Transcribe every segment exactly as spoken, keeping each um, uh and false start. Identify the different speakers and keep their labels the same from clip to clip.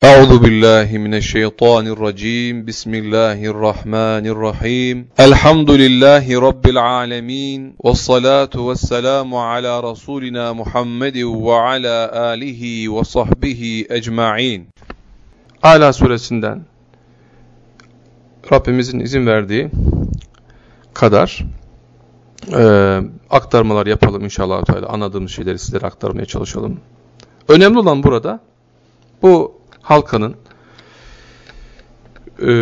Speaker 1: أعوذ بالله من الشيطان الرجيم بسم الله الرحمن الرحيم الحمد لله رب العالمين والصلاة والسلام على رسولنا محمد وعلى آله وصحبه أجمعين. Ala suresinden Rabbimizin izin verdiği kadar e, aktarmalar yapalım inşallah. Anladığımız şeyleri sizlere aktarmaya çalışalım. Önemli olan burada bu halkanın e,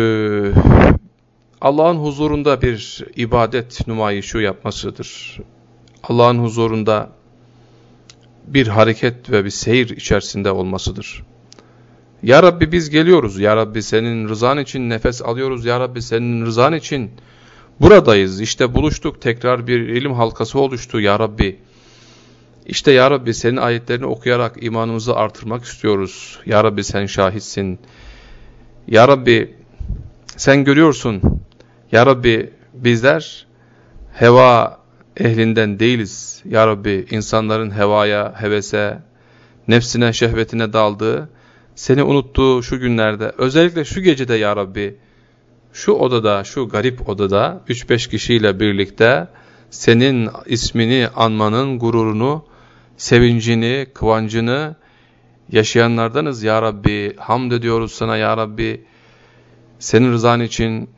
Speaker 1: Allah'ın huzurunda bir ibadet numayişi yapmasıdır. Allah'ın huzurunda bir hareket ve bir seyir içerisinde olmasıdır. Ya Rabbi biz geliyoruz. Ya Rabbi senin rızan için nefes alıyoruz. Ya Rabbi senin rızan için buradayız. İşte buluştuk. Tekrar bir ilim halkası oluştu. Ya Rabbi. İşte Ya Rabbi senin ayetlerini okuyarak imanımızı artırmak istiyoruz. Ya Rabbi sen şahitsin. Ya Rabbi sen görüyorsun. Ya Rabbi bizler heva ehlinden değiliz. Ya Rabbi insanların hevaya, hevese, nefsine, şehvetine daldığı, seni unuttuğu şu günlerde, özellikle şu gecede Ya Rabbi, şu odada, şu garip odada üç beş kişiyle birlikte senin ismini anmanın gururunu, sevincini, kıvancını yaşayanlardanız Ya Rabbi. Hamd ediyoruz sana Ya Rabbi. Senin rızan için,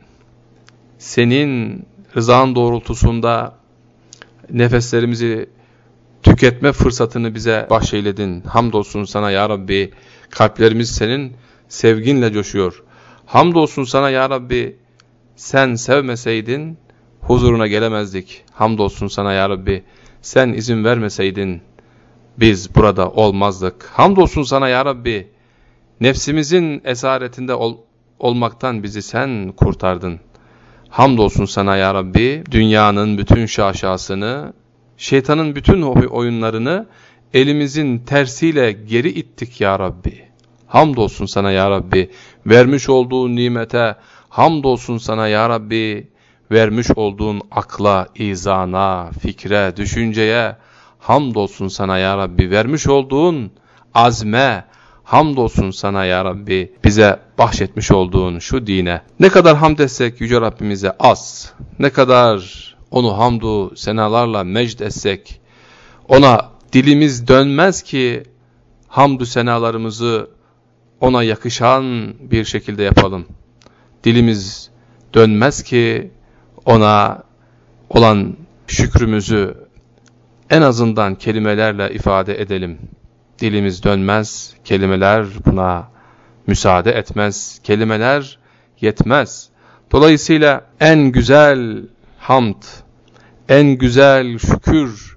Speaker 1: senin rızan doğrultusunda nefeslerimizi tüketme fırsatını bize bahşeyledin. Hamdolsun sana Ya Rabbi. Kalplerimiz senin sevginle coşuyor. Hamdolsun sana Ya Rabbi. Sen sevmeseydin huzuruna gelemezdik. Hamdolsun sana Ya Rabbi. Sen izin vermeseydin biz burada olmazdık. Hamdolsun sana Ya Rabbi. Nefsimizin esaretinde ol, olmaktan bizi sen kurtardın. Hamdolsun sana Ya Rabbi. Dünyanın bütün şaşasını, şeytanın bütün oyunlarını elimizin tersiyle geri ittik Ya Rabbi. Hamdolsun sana Ya Rabbi. Vermiş olduğun nimete hamdolsun sana Ya Rabbi. Vermiş olduğun akla, izana, fikre, düşünceye hamdolsun sana Ya Rabbi. Vermiş olduğun azme hamdolsun sana Ya Rabbi. Bize bahşetmiş olduğun şu dine. Ne kadar hamd etsek Yüce Rabbimize az. Ne kadar onu hamdu senalarla mecd etsek ona dilimiz dönmez ki hamdü senalarımızı ona yakışan bir şekilde yapalım. Dilimiz dönmez ki ona olan şükrümüzü en azından kelimelerle ifade edelim. Dilimiz dönmez, kelimeler buna müsaade etmez, kelimeler yetmez. Dolayısıyla en güzel hamd, en güzel şükür,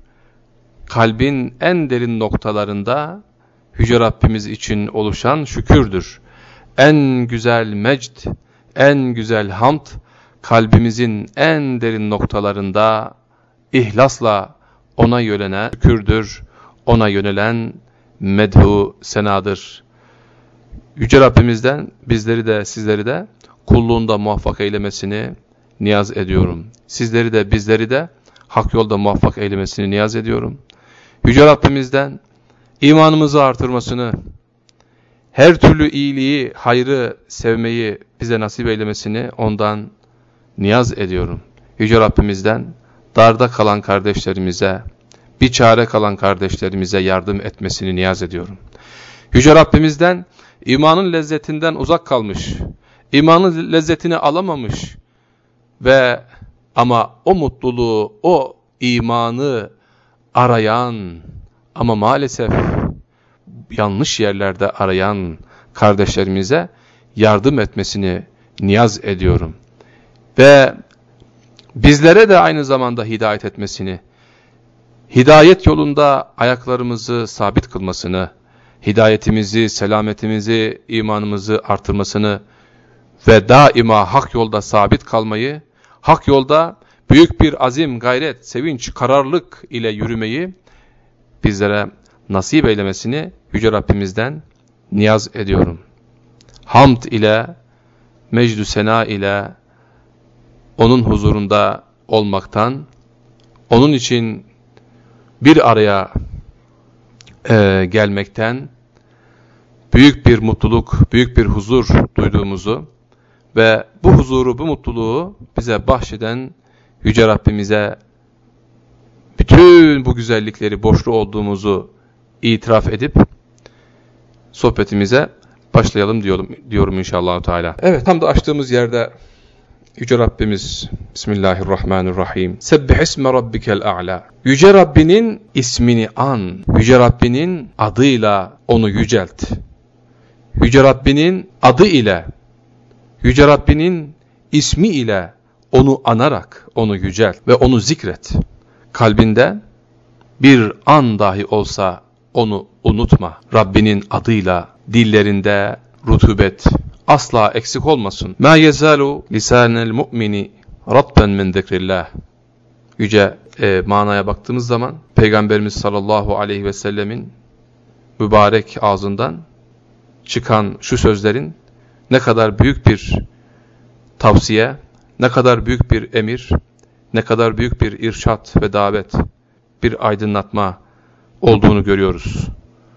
Speaker 1: kalbin en derin noktalarında Yüce Rabbimiz için oluşan şükürdür. En güzel mecd, en güzel hamd, kalbimizin en derin noktalarında ihlasla ona yönelen şükürdür, ona yönelen medhu senadır. Yüce Rabbimizden bizleri de sizleri de kulluğunda muvaffak eylemesini niyaz ediyorum. Sizleri de bizleri de hak yolda muvaffak eylemesini niyaz ediyorum. Yüce Rabbimizden imanımızı artırmasını, her türlü iyiliği, hayrı sevmeyi bize nasip eylemesini ondan niyaz ediyorum. Yüce Rabbimizden darda kalan kardeşlerimize, bir çare kalan kardeşlerimize yardım etmesini niyaz ediyorum. Yüce Rabbimizden imanın lezzetinden uzak kalmış, imanın lezzetini alamamış ve ama o mutluluğu, o imanı arayan ama maalesef yanlış yerlerde arayan kardeşlerimize yardım etmesini niyaz ediyorum. Ve bizlere de aynı zamanda hidayet etmesini, hidayet yolunda ayaklarımızı sabit kılmasını, hidayetimizi, selametimizi, imanımızı artırmasını ve daima hak yolda sabit kalmayı, hak yolda büyük bir azim, gayret, sevinç, kararlılık ile yürümeyi bizlere nasip eylemesini Yüce Rabbimizden niyaz ediyorum. Hamd ile, mecdü sena ile onun huzurunda olmaktan, onun için bir araya e, gelmekten, büyük bir mutluluk, büyük bir huzur duyduğumuzu ve bu huzuru, bu mutluluğu bize bahşeden Yüce Rabbimize bütün bu güzellikleri borçlu olduğumuzu itiraf edip sohbetimize başlayalım diyorum, diyorum inşallah Teala. Evet, tam da açtığımız yerde Yüce Rabbimiz Bismillahirrahmanirrahim. Sebbih isme rabbikel a'la. Yüce Rabbinin ismini an. Yüce Rabbinin adıyla onu yücelt. Yüce Rabbinin adı ile, Yüce Rabbinin ismi ile onu anarak onu yücelt ve onu zikret. Kalbinde bir an dahi olsa onu unutma. Rabbinin adıyla dillerinde rutubet asla eksik olmasın. Ma yezalu lisanel mu'mini ratben min zikrillah. Yüce e, manaya baktığımız zaman Peygamberimiz sallallahu aleyhi ve sellemin mübarek ağzından çıkan şu sözlerin ne kadar büyük bir tavsiye, ne kadar büyük bir emir, ne kadar büyük bir irşat ve davet, bir aydınlatma olduğunu görüyoruz.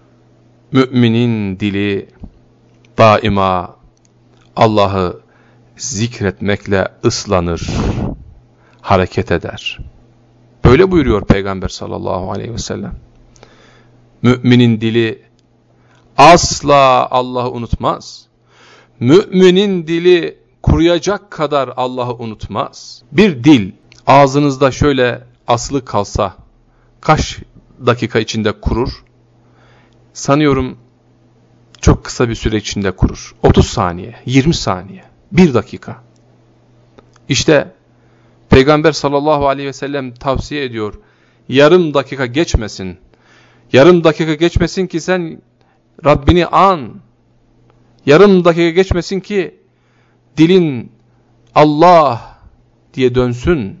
Speaker 1: Müminin dili daima Allah'ı zikretmekle ıslanır, hareket eder. Böyle buyuruyor Peygamber sallallahu aleyhi ve sellem. Müminin dili asla Allah'ı unutmaz. Müminin dili kuruyacak kadar Allah'ı unutmaz. Bir dil ağzınızda şöyle asılı kalsa kaç dakika içinde kurur? Sanıyorum çok kısa bir süre içinde kurur. otuz saniye, yirmi saniye, bir dakika. İşte Peygamber sallallahu aleyhi ve sellem tavsiye ediyor. Yarım dakika geçmesin. Yarım dakika geçmesin ki sen Rabbini an. Yarım dakika geçmesin ki dilin Allah diye dönsün.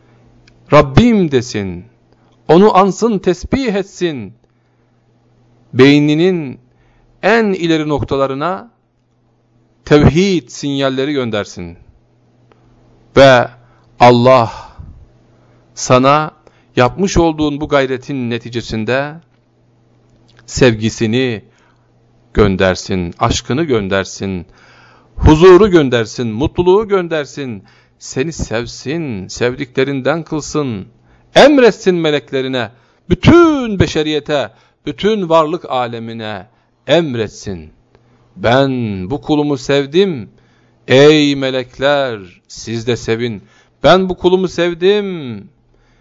Speaker 1: Rabbim desin. Onu ansın, tesbih etsin. Beyninin en ileri noktalarına tevhid sinyalleri göndersin. Ve Allah sana yapmış olduğun bu gayretin neticesinde sevgisini göndersin, aşkını göndersin, huzuru göndersin, mutluluğu göndersin, seni sevsin, sevdiklerinden kılsın, emretsin meleklerine, bütün beşeriyete, bütün varlık alemine emretsin. Ben bu kulumu sevdim, ey melekler siz de sevin. Ben bu kulumu sevdim,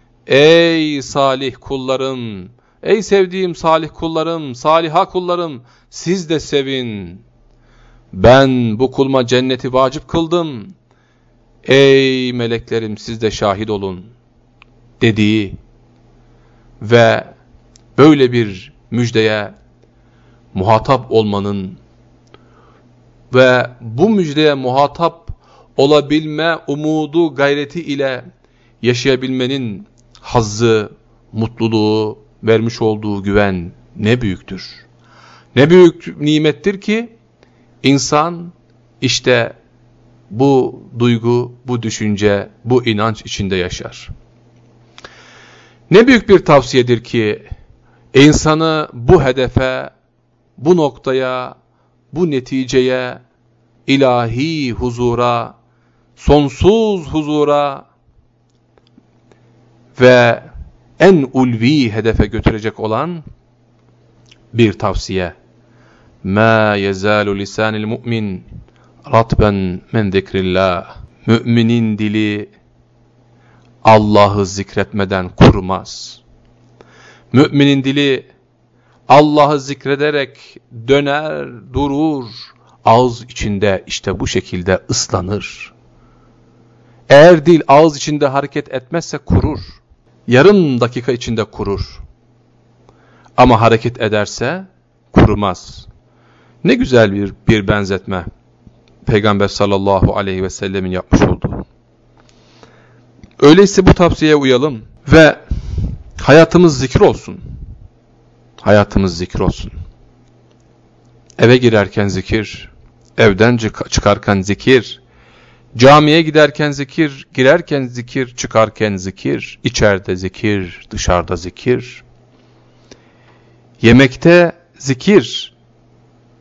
Speaker 1: ey salih kullarım, ey sevdiğim salih kullarım, saliha kullarım siz de sevin. Ben bu kuluma cenneti vacip kıldım, ey meleklerim siz de şahit olun dediği ve böyle bir müjdeye muhatap olmanın ve bu müjdeye muhatap olabilme umudu, gayreti ile yaşayabilmenin hazzı, mutluluğu, vermiş olduğu güven ne büyüktür. Ne büyük nimettir ki insan işte bu duygu, bu düşünce, bu inanç içinde yaşar. Ne büyük bir tavsiyedir ki insanı bu hedefe, bu noktaya, bu neticeye, ilahi huzura, sonsuz huzura ve en ulvi hedefe götürecek olan bir tavsiye. مَا يَزَالُ لِسَانِ الْمُؤْمِنِ رَطْبًا مِنْ ذِكْرِ اللّٰهِ. Müminin dili Allah'ı zikretmeden kurumaz. Müminin dili Allah'ı zikrederek döner, durur, ağız içinde işte bu şekilde ıslanır. Eğer dil ağız içinde hareket etmezse kurur. Yarım dakika içinde kurur. Ama hareket ederse kurumaz. Ne güzel bir, bir benzetme. Peygamber sallallahu aleyhi ve sellemin yapmış olduğu. Öyleyse bu tavsiyeye uyalım ve hayatımız zikir olsun. Hayatımız zikir olsun. Eve girerken zikir, evden çıkarken zikir, camiye giderken zikir, girerken zikir, çıkarken zikir, içeride zikir, dışarıda zikir. Yemekte zikir,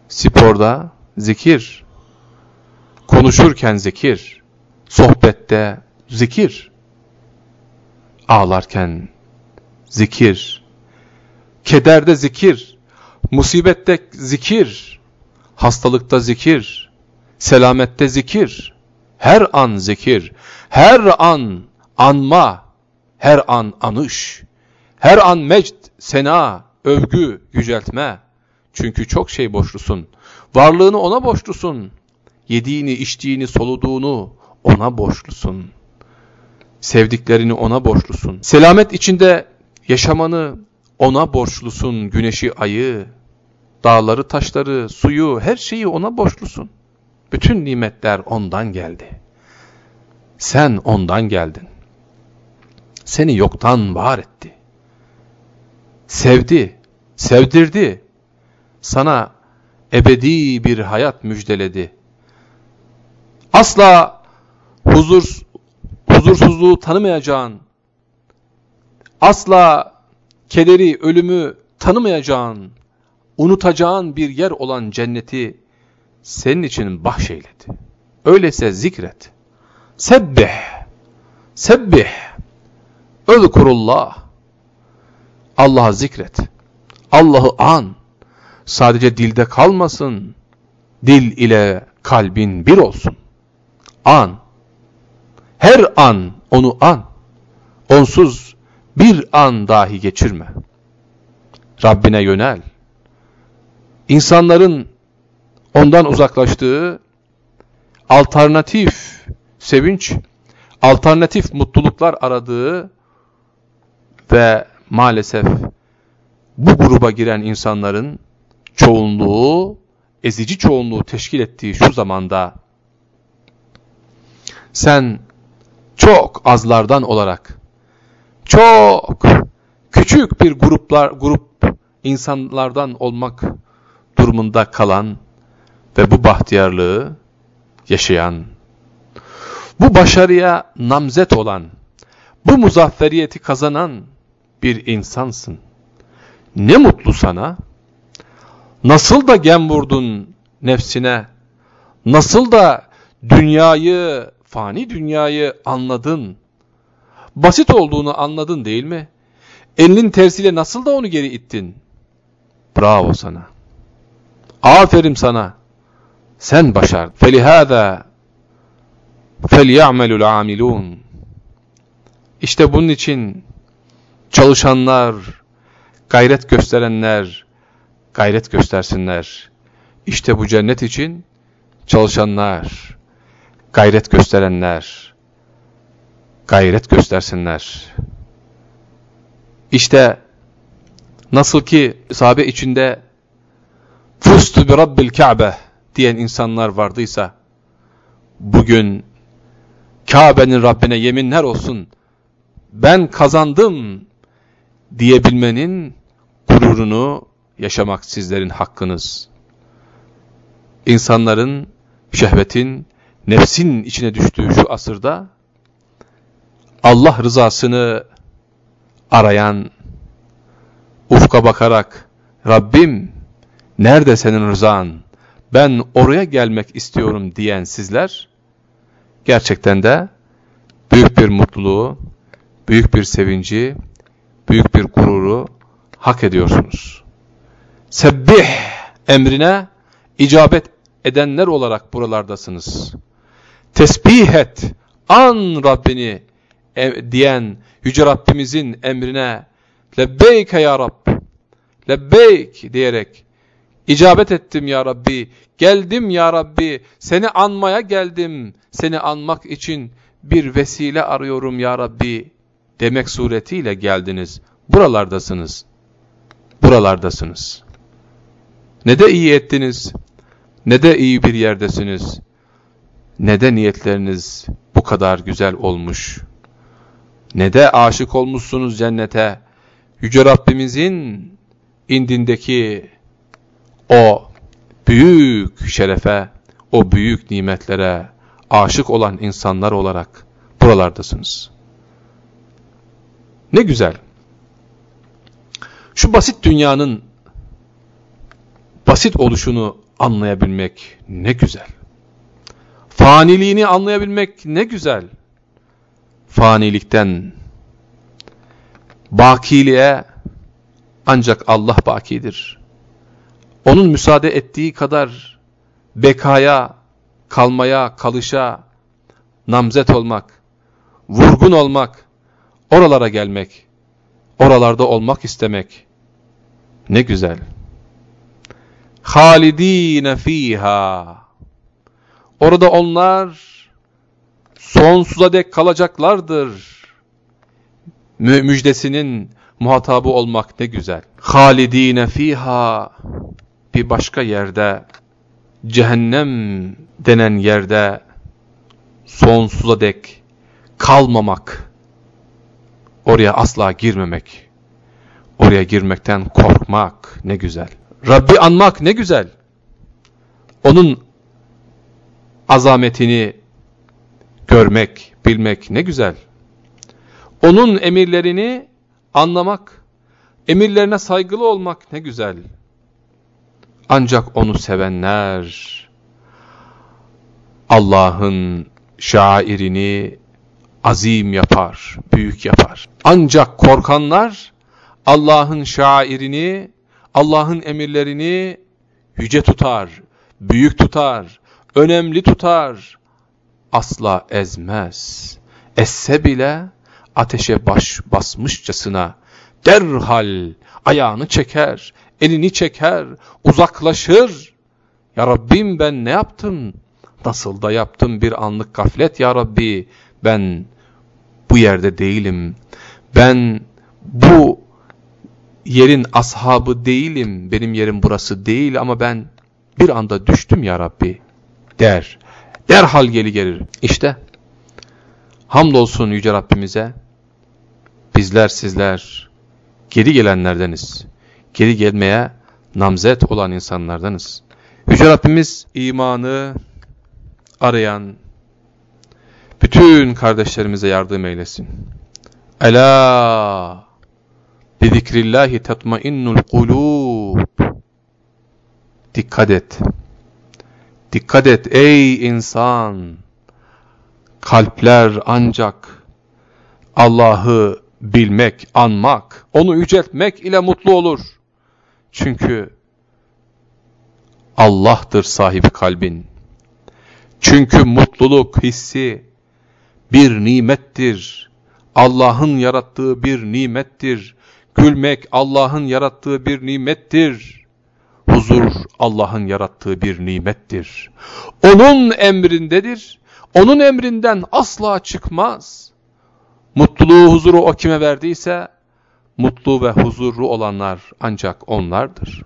Speaker 1: sporda zikir, konuşurken zikir, sohbette zikir, ağlarken zikir, kederde zikir, musibette zikir, hastalıkta zikir, selamette zikir, her an zikir, her an anma, her an anış, her an mecd, sena, övgü, yüceltme. Çünkü çok şey borçlusun. Varlığını ona borçlusun. Yediğini, içtiğini, soluduğunu ona borçlusun. Sevdiklerini ona borçlusun. Selamet içinde yaşamanı ona borçlusun. Güneşi, ayı, dağları, taşları, suyu, her şeyi ona borçlusun. Bütün nimetler ondan geldi. Sen ondan geldin. Seni yoktan var etti. Sevdi, sevdirdi. Sana ebedi bir hayat müjdeledi. Asla huzur, huzursuzluğu tanımayacağın, asla kederi, ölümü tanımayacağın, unutacağın bir yer olan cenneti senin için bahşeyledi. Öyleyse zikret. Sebbih, sebbih, özkurullah. Allah'ı zikret. Allah'ı an. Sadece dilde kalmasın. Dil ile kalbin bir olsun. An. Her an onu an. Onsuz bir an dahi geçirme. Rabbine yönel. İnsanların ondan uzaklaştığı alternatif sevinç, alternatif mutluluklar aradığı ve maalesef bu gruba giren insanların çoğunluğu, ezici çoğunluğu teşkil ettiği şu zamanda sen çok azlardan olarak çok küçük bir gruplar grup insanlardan olmak durumunda kalan ve bu bahtiyarlığı yaşayan, bu başarıya namzet olan, bu muzafferiyeti kazanan bir insansın. Ne mutlu sana. Nasıl da gem vurdun nefsine. Nasıl da dünyayı, fani dünyayı anladın. Basit olduğunu anladın değil mi? Elinin tersiyle nasıl da onu geri ittin. Bravo sana. Aferin sana. Sen başardın. فَلِهَذَا فَلْيَعْمَلُ الْعَامِلُونَ. İşte bunun için çalışanlar, gayret gösterenler, gayret göstersinler. İşte bu cennet için çalışanlar, gayret gösterenler, gayret göstersinler. İşte nasıl ki sahabe içinde fustu bi rabbil Ka'be diyen insanlar vardıysa, bugün Kabe'nin Rabbine yeminler olsun, ben kazandım diyebilmenin gururunu yaşamak sizlerin hakkınız. İnsanların, şehvetin, nefsin içine düştüğü şu asırda Allah rızasını arayan, ufka bakarak Rabbim nerede senin rızan, ben oraya gelmek istiyorum diyen sizler gerçekten de büyük bir mutluluğu, büyük bir sevinci, büyük bir gururu hak ediyorsunuz. Sebbih emrine icabet edenler olarak buralardasınız. Tesbih et, an Rabbini e, diyen Yüce Rabbimizin emrine lebbeyke ya Rab, lebbeyk diyerek icabet ettim ya Rabbi, geldim ya Rabbi, seni anmaya geldim, seni anmak için bir vesile arıyorum ya Rabbi demek suretiyle geldiniz. Buralardasınız. Buralardasınız. Ne de iyi ettiniz, ne de iyi bir yerdesiniz, ne de niyetleriniz bu kadar güzel olmuş, ne de aşık olmuşsunuz cennete. Yüce Rabbimizin indindeki o büyük şerefe, o büyük nimetlere aşık olan insanlar olarak buralardasınız. Ne güzel. Şu basit dünyanın basit oluşunu anlayabilmek ne güzel. Faniliğini anlayabilmek ne güzel. Fanilikten bakiliğe ancak Allah bakidir. Onun müsaade ettiği kadar bekaya, kalmaya, kalışa, namzet olmak, vurgun olmak, oralara gelmek, oralarda olmak istemek ne güzel. Halidine fiha. Orada onlar sonsuza dek kalacaklardır. Mü müjdesinin muhatabı olmak ne güzel. Halidine fiha. Bir başka yerde, cehennem denen yerde sonsuza dek kalmamak, oraya asla girmemek, oraya girmekten korkmak ne güzel. Rabbi anmak ne güzel. Onun azametini görmek, bilmek ne güzel. Onun emirlerini anlamak, emirlerine saygılı olmak ne güzel. Ancak onu sevenler Allah'ın şairini azim yapar, büyük yapar. Ancak korkanlar Allah'ın şairini, Allah'ın emirlerini yüce tutar, büyük tutar, önemli tutar. Asla ezmez. Esse bile ateşe baş basmışçasına derhal ayağını çeker, elini çeker, uzaklaşır. Ya Rabbim ben ne yaptım? Nasıl da yaptım bir anlık gaflet ya Rabbi. Ben bu yerde değilim. Ben bu yerin ashabı değilim. Benim yerim burası değil ama ben bir anda düştüm ya Rabbi der. Derhal geri gelir. İşte hamdolsun Yüce Rabbimize. Bizler sizler geri gelenlerdeniz. Geri gelmeye namzet olan insanlardanız. Yüce Rabbimiz imanı arayan bütün kardeşlerimize yardım eylesin. Ela bi zikrillahi tatmainnul kulub. Dikkat et. Dikkat et ey insan. Kalpler ancak Allah'ı bilmek, anmak, onu yüceltmek ile mutlu olur. Çünkü Allah'tır sahibi kalbin. Çünkü mutluluk hissi bir nimettir. Allah'ın yarattığı bir nimettir. Gülmek Allah'ın yarattığı bir nimettir. Huzur Allah'ın yarattığı bir nimettir. Onun emrindedir. Onun emrinden asla çıkmaz. Mutluluğu, huzuru o kime verdiyse, mutlu ve huzurlu olanlar ancak onlardır.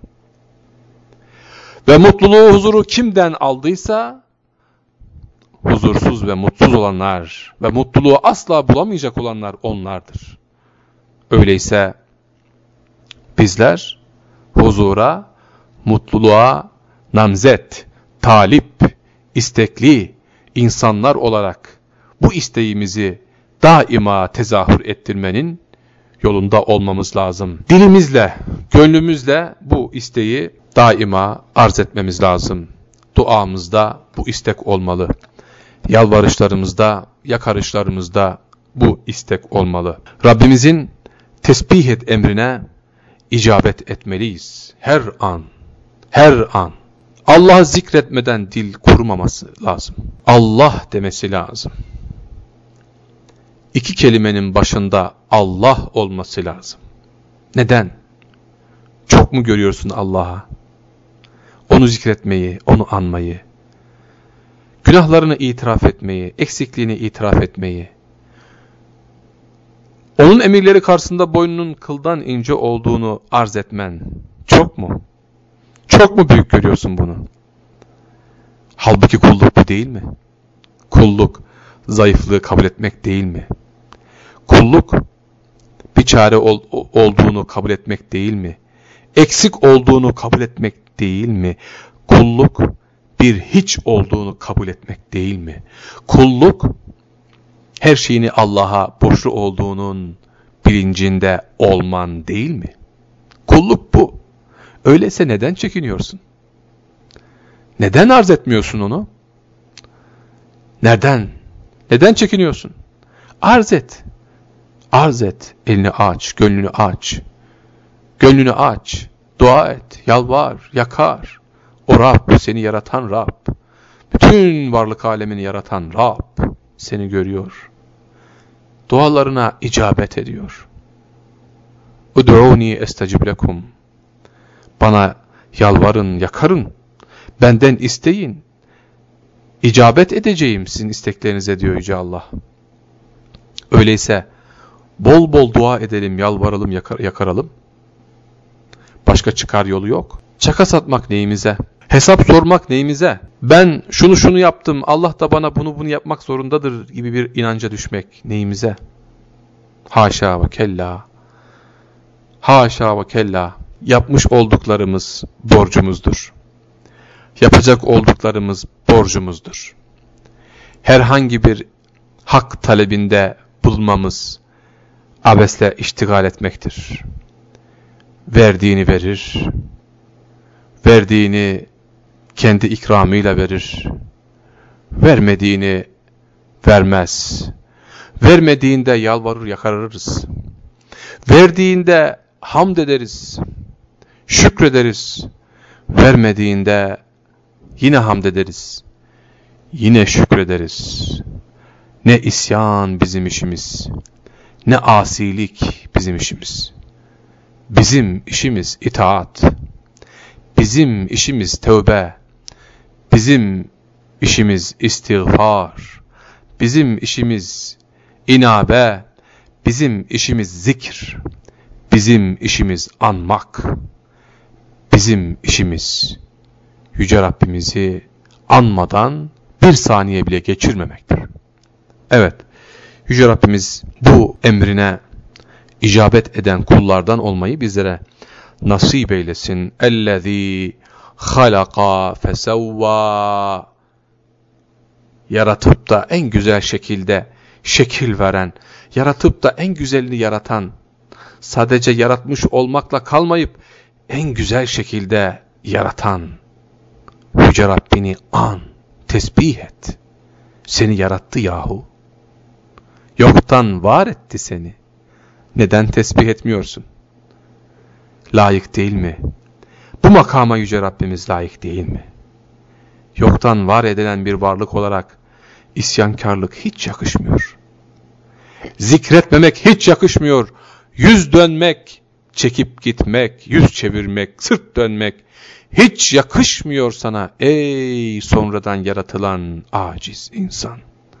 Speaker 1: Ve mutluluğu, huzuru kimden aldıysa, huzursuz ve mutsuz olanlar ve mutluluğu asla bulamayacak olanlar onlardır. Öyleyse bizler huzura, mutluluğa namzet, talip, istekli insanlar olarak bu isteğimizi daima tezahür ettirmenin yolunda olmamız lazım. Dilimizle, gönlümüzle bu isteği daima arz etmemiz lazım. Duamızda bu istek olmalı. Yalvarışlarımızda, yakarışlarımızda bu istek olmalı. Rabbimizin tesbih et emrine icabet etmeliyiz. Her an, her an. Allah'ı zikretmeden dil kurumaması lazım. Allah demesi lazım. İki kelimenin başında Allah olması lazım. Neden? Çok mu görüyorsun Allah'a? Onu zikretmeyi, onu anmayı, günahlarını itiraf etmeyi, eksikliğini itiraf etmeyi, onun emirleri karşısında boynunun kıldan ince olduğunu arz etmen çok mu? Çok mu büyük görüyorsun bunu? Halbuki kulluk bu değil mi? Kulluk, zayıflığı kabul etmek değil mi? Kulluk, bir çare ol, olduğunu kabul etmek değil mi? Eksik olduğunu kabul etmek değil mi? Kulluk, bir hiç olduğunu kabul etmek değil mi? Kulluk, her şeyini Allah'a borçlu olduğunun bilincinde olman değil mi? Kulluk bu. Öyleyse neden çekiniyorsun? Neden arz etmiyorsun onu? Nereden? Neden çekiniyorsun? Arz et. Arz et. Elini aç, gönlünü aç. Gönlünü aç. Dua et, yalvar, yakar. O Rab, seni yaratan Rab. Bütün varlık alemini yaratan Rab seni görüyor. Dualarına icabet ediyor. Ud'uni estecib lekum. Bana yalvarın, yakarın. Benden isteyin. İcabet edeceğim sizin isteklerinize diyor Yüce Allah. Öyleyse bol bol dua edelim, yalvaralım, yakar, yakaralım. Başka çıkar yolu yok. Çaka satmak neyimize? Hesap sormak neyimize? Ben şunu şunu yaptım, Allah da bana bunu bunu yapmak zorundadır gibi bir inanca düşmek neyimize? Haşa ve kella. Haşa ve kella. Yapmış olduklarımız borcumuzdur. Yapacak olduklarımız borcumuzdur. Herhangi bir hak talebinde bulunmamız abesle iştigal etmektir. Verdiğini verir, verdiğini kendi ikramıyla verir, vermediğini vermez, vermediğinde yalvarır yakarırız, verdiğinde hamd ederiz, şükrederiz, vermediğinde yine hamd ederiz, yine şükrederiz. Ne isyan bizim işimiz, ne asilik bizim işimiz. Bizim işimiz itaat, bizim işimiz tövbe, bizim işimiz istiğfar, bizim işimiz inabe, bizim işimiz zikir, bizim işimiz anmak, bizim işimiz Yüce Rabbimizi anmadan bir saniye bile geçirmemektir. Evet, Yüce Rabbimiz bu emrine icabet eden kullardan olmayı bizlere nasip eylesin. Ellezî halaka fesevvâ. Yaratıp da en güzel şekilde şekil veren, yaratıp da en güzelini yaratan, sadece yaratmış olmakla kalmayıp en güzel şekilde yaratan Yüce Rabbini an, tesbih et. Seni yarattı yahu. Yoktan var etti seni. Neden tesbih etmiyorsun? Layık değil mi? Bu makama Yüce Rabbimiz layık değil mi? Yoktan var edilen bir varlık olarak isyankarlık hiç yakışmıyor. Zikretmemek hiç yakışmıyor. Yüz dönmek, çekip gitmek, yüz çevirmek, sırt dönmek hiç yakışmıyor sana ey sonradan yaratılan aciz insan.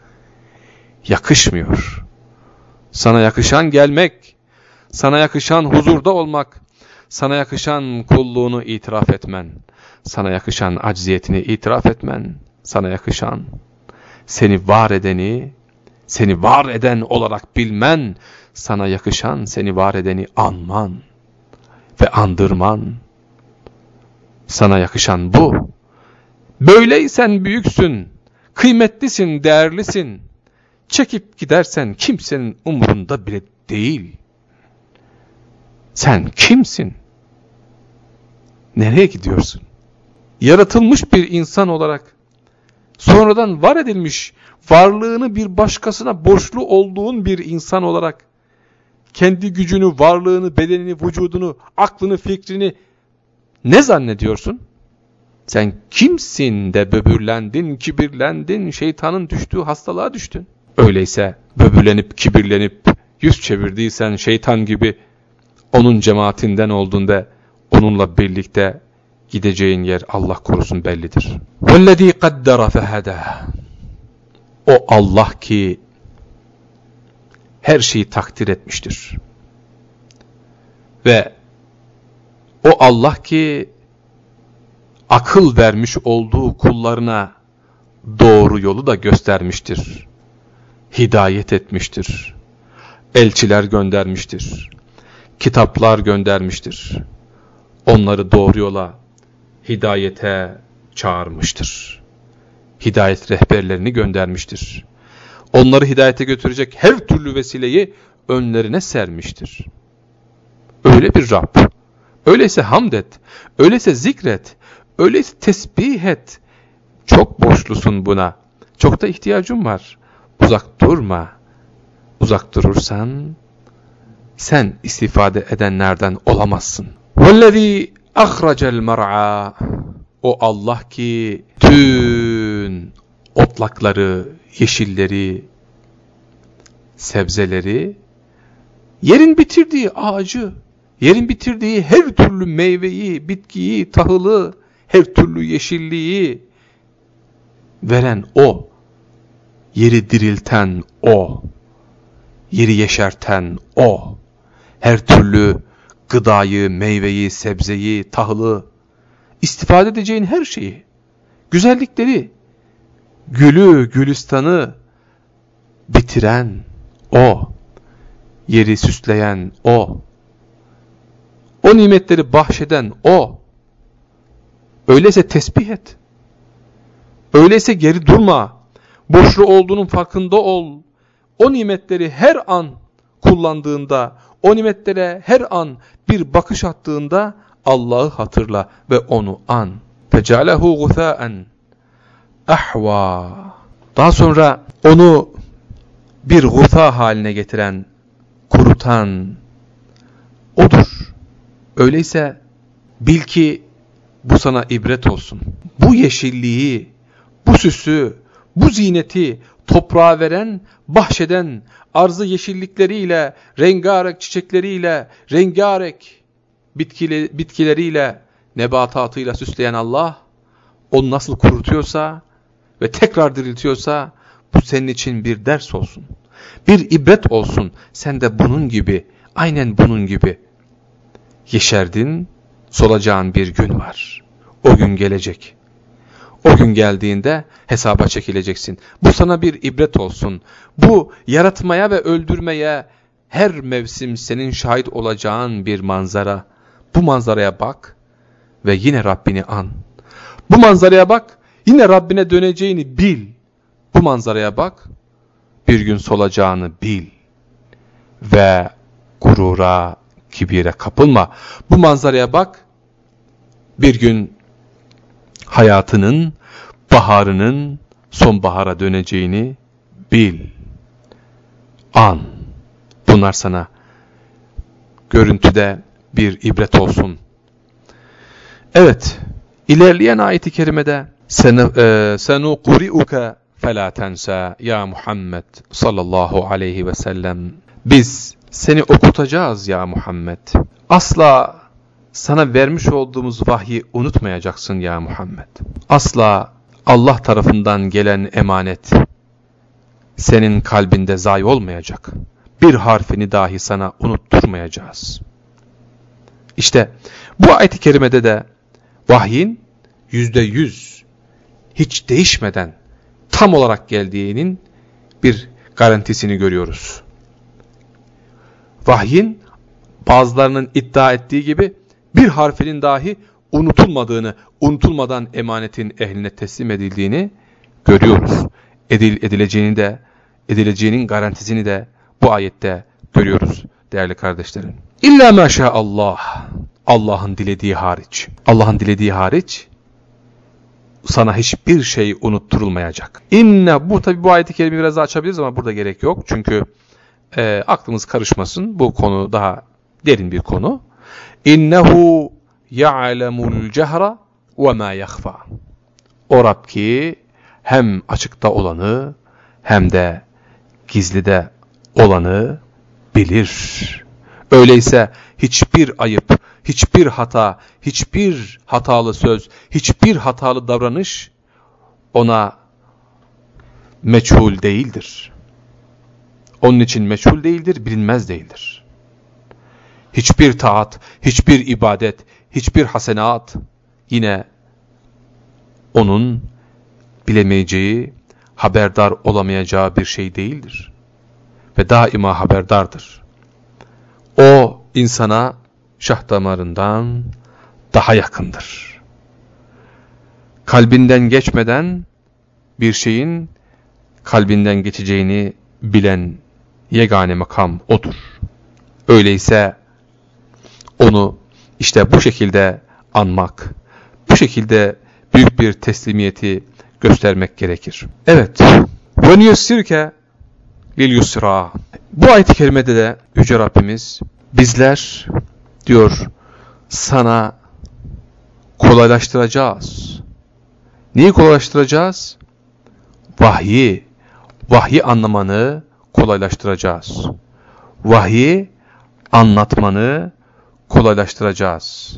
Speaker 1: Yakışmıyor. Sana yakışan gelmek, sana yakışan huzurda olmak, sana yakışan kulluğunu itiraf etmen, sana yakışan acziyetini itiraf etmen, sana yakışan seni var edeni, seni var eden olarak bilmen, sana yakışan seni var edeni anman ve andırman. Sana yakışan bu. Böyleysen büyüksün, kıymetlisin, değerlisin. Çekip gidersen kimsenin umurunda bile değil. Sen kimsin? Nereye gidiyorsun? Yaratılmış bir insan olarak, sonradan var edilmiş, varlığını bir başkasına borçlu olduğun bir insan olarak, kendi gücünü, varlığını, bedenini, vücudunu, aklını, fikrini ne zannediyorsun? Sen kimsin de böbürlendin, kibirlendin, şeytanın düştüğü hastalığa düştün. Öyleyse böbürlenip, kibirlenip, yüz çevirdiysen şeytan gibi onun cemaatinden olduğunda onunla birlikte gideceğin yer Allah korusun bellidir. وَالَّذ۪ي قَدَّرَ فَهَدَى. O Allah ki her şeyi takdir etmiştir. Ve o Allah ki akıl vermiş olduğu kullarına doğru yolu da göstermiştir. Hidayet etmiştir. Elçiler göndermiştir. Kitaplar göndermiştir. Onları doğru yola, hidayete çağırmıştır. Hidayet rehberlerini göndermiştir. Onları hidayete götürecek her türlü vesileyi önlerine sermiştir. Öyle bir Rab. Öyleyse hamd et. Öyleyse zikret. Öyleyse tesbih et. Çok borçlusun buna. Çok da ihtiyacın var. Uzak durma. Uzak durursan sen istifade edenlerden olamazsın. وَالَّذ۪ي اَخْرَجَ الْمَرْعَى O Allah ki tüm otlakları, yeşilleri, sebzeleri, yerin bitirdiği ağacı, yerin bitirdiği her türlü meyveyi, bitkiyi, tahılı, her türlü yeşilliği veren O, yeri dirilten O, yeri yeşerten O, her türlü gıdayı, meyveyi, sebzeyi, tahılı, istifade edeceğin her şeyi, güzellikleri, gülü, gülistanı bitiren O, yeri süsleyen O, o nimetleri bahşeden O. Öyleyse tesbih et. Öyleyse geri durma. Boşlu olduğunun farkında ol. O nimetleri her an kullandığında, o nimetlere her an bir bakış attığında Allah'ı hatırla ve onu an. فَجَعَلَهُ غُثَاءً ahva. Daha sonra onu bir gusa haline getiren, kurutan O'dur. Öyleyse bil ki bu sana ibret olsun. Bu yeşilliği, bu süsü, bu zineti toprağa veren, bahşeden, arzı yeşillikleriyle, rengarenk çiçekleriyle, rengarenk bitkili, bitkileriyle, nebatatıyla süsleyen Allah, onu nasıl kurutuyorsa ve tekrar diriltiyorsa, bu senin için bir ders olsun. Bir ibret olsun. Sen de bunun gibi, aynen bunun gibi yeşerdin, solacağın bir gün var. O gün gelecek. O gün geldiğinde hesaba çekileceksin. Bu sana bir ibret olsun. Bu yaratmaya ve öldürmeye her mevsim senin şahit olacağın bir manzara. Bu manzaraya bak ve yine Rabbini an. Bu manzaraya bak, yine Rabbine döneceğini bil. Bu manzaraya bak, bir gün solacağını bil. Ve gurura, kibire kapılma. Bu manzaraya bak, bir gün hayatının, baharının sonbahara döneceğini bil. An. Bunlar sana görüntüde bir ibret olsun. Evet, ilerleyen ayet-i kerimede senuqri'uke fela tensa ya Muhammed sallallahu aleyhi ve sellem. Biz seni okutacağız ya Muhammed. Asla sana vermiş olduğumuz vahyi unutmayacaksın ya Muhammed. Asla Allah tarafından gelen emanet senin kalbinde zayi olmayacak. Bir harfini dahi sana unutturmayacağız. İşte bu ayet-i kerimede de vahyin yüzde yüz hiç değişmeden tam olarak geldiğinin bir garantisini görüyoruz. Vahyin bazılarının iddia ettiği gibi bir harfinin dahi unutulmadığını, unutulmadan emanetin ehline teslim edildiğini görüyoruz. Edil, edileceğini de, edileceğinin garantisini de bu ayette görüyoruz değerli kardeşlerim. İlla maşallah, Allah'ın dilediği hariç. Allah'ın dilediği hariç sana hiçbir şey unutturulmayacak. İnne, bu tabi bu ayet-i kerimeyi biraz daha açabiliriz ama burada gerek yok. Çünkü e, aklımız karışmasın. Bu konu daha derin bir konu. İnnehu ya'lemul cehra ve ma yakhfa. O Rab ki hem açıkta olanı hem de gizlide olanı bilir. Öyleyse hiçbir ayıp, hiçbir hata, hiçbir hatalı söz, hiçbir hatalı davranış ona meçhul değildir. Onun için meçhul değildir, bilinmez değildir. Hiçbir taat, hiçbir ibadet, hiçbir hasenat yine onun bilemeyeceği, haberdar olamayacağı bir şey değildir. Ve daima haberdardır. O insana şah damarından daha yakındır. Kalbinden geçmeden bir şeyin kalbinden geçeceğini bilen yegane makam odur. Öyleyse onu işte bu şekilde anmak, bu şekilde büyük bir teslimiyeti göstermek gerekir. Evet. Ve niyessirke lil yusra. Bu ayet-i kerimede de Yüce Rabbimiz bizler diyor sana kolaylaştıracağız. Neyi kolaylaştıracağız? Vahyi, vahyi anlamanı kolaylaştıracağız. Vahyi anlatmanı kolaylaştıracağız.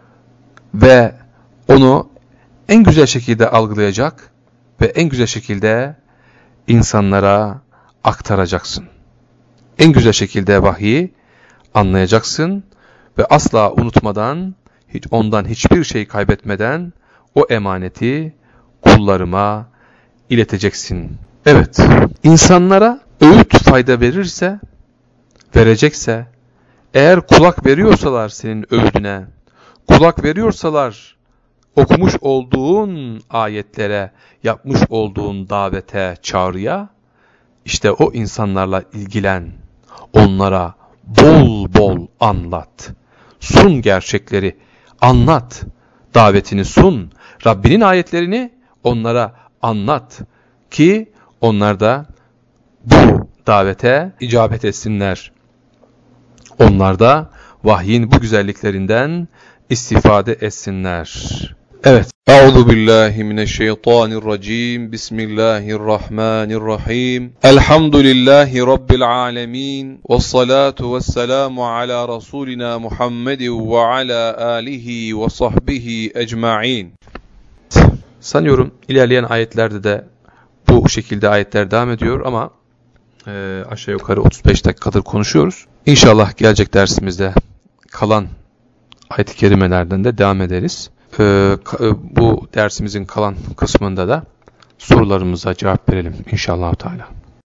Speaker 1: Ve onu en güzel şekilde algılayacak ve en güzel şekilde insanlara aktaracaksın. En güzel şekilde vahyi anlayacaksın ve asla unutmadan, hiç ondan hiçbir şey kaybetmeden o emaneti kullarıma ileteceksin. Evet, insanlara öğüt fayda verirse, verecekse, eğer kulak veriyorsalar senin öğüdüne, kulak veriyorsalar okumuş olduğun ayetlere, yapmış olduğun davete, çağrıya, işte o insanlarla ilgilen, onlara bol bol anlat, sun gerçekleri, anlat, davetini sun, Rabbinin ayetlerini onlara anlat ki onlar da bu davete icabet etsinler. Onlar da vahyin bu güzelliklerinden istifade etsinler. Evet. Euzu billahi mineşşeytanirracim. Bismillahirrahmanirrahim. Elhamdülillahi rabbil alamin. Ves salatu vesselamu ala rasulina Muhammedin ve ala alihi ve sahbihi ecmaîn. Sanıyorum ilerleyen ayetlerde de bu şekilde ayetler devam ediyor ama e, aşağı yukarı otuz beş dakikadır konuşuyoruz. İnşallah gelecek dersimizde kalan ayet-i kerimelerden de devam ederiz. Ee, bu dersimizin kalan kısmında da sorularımıza cevap verelim inşallah Teala.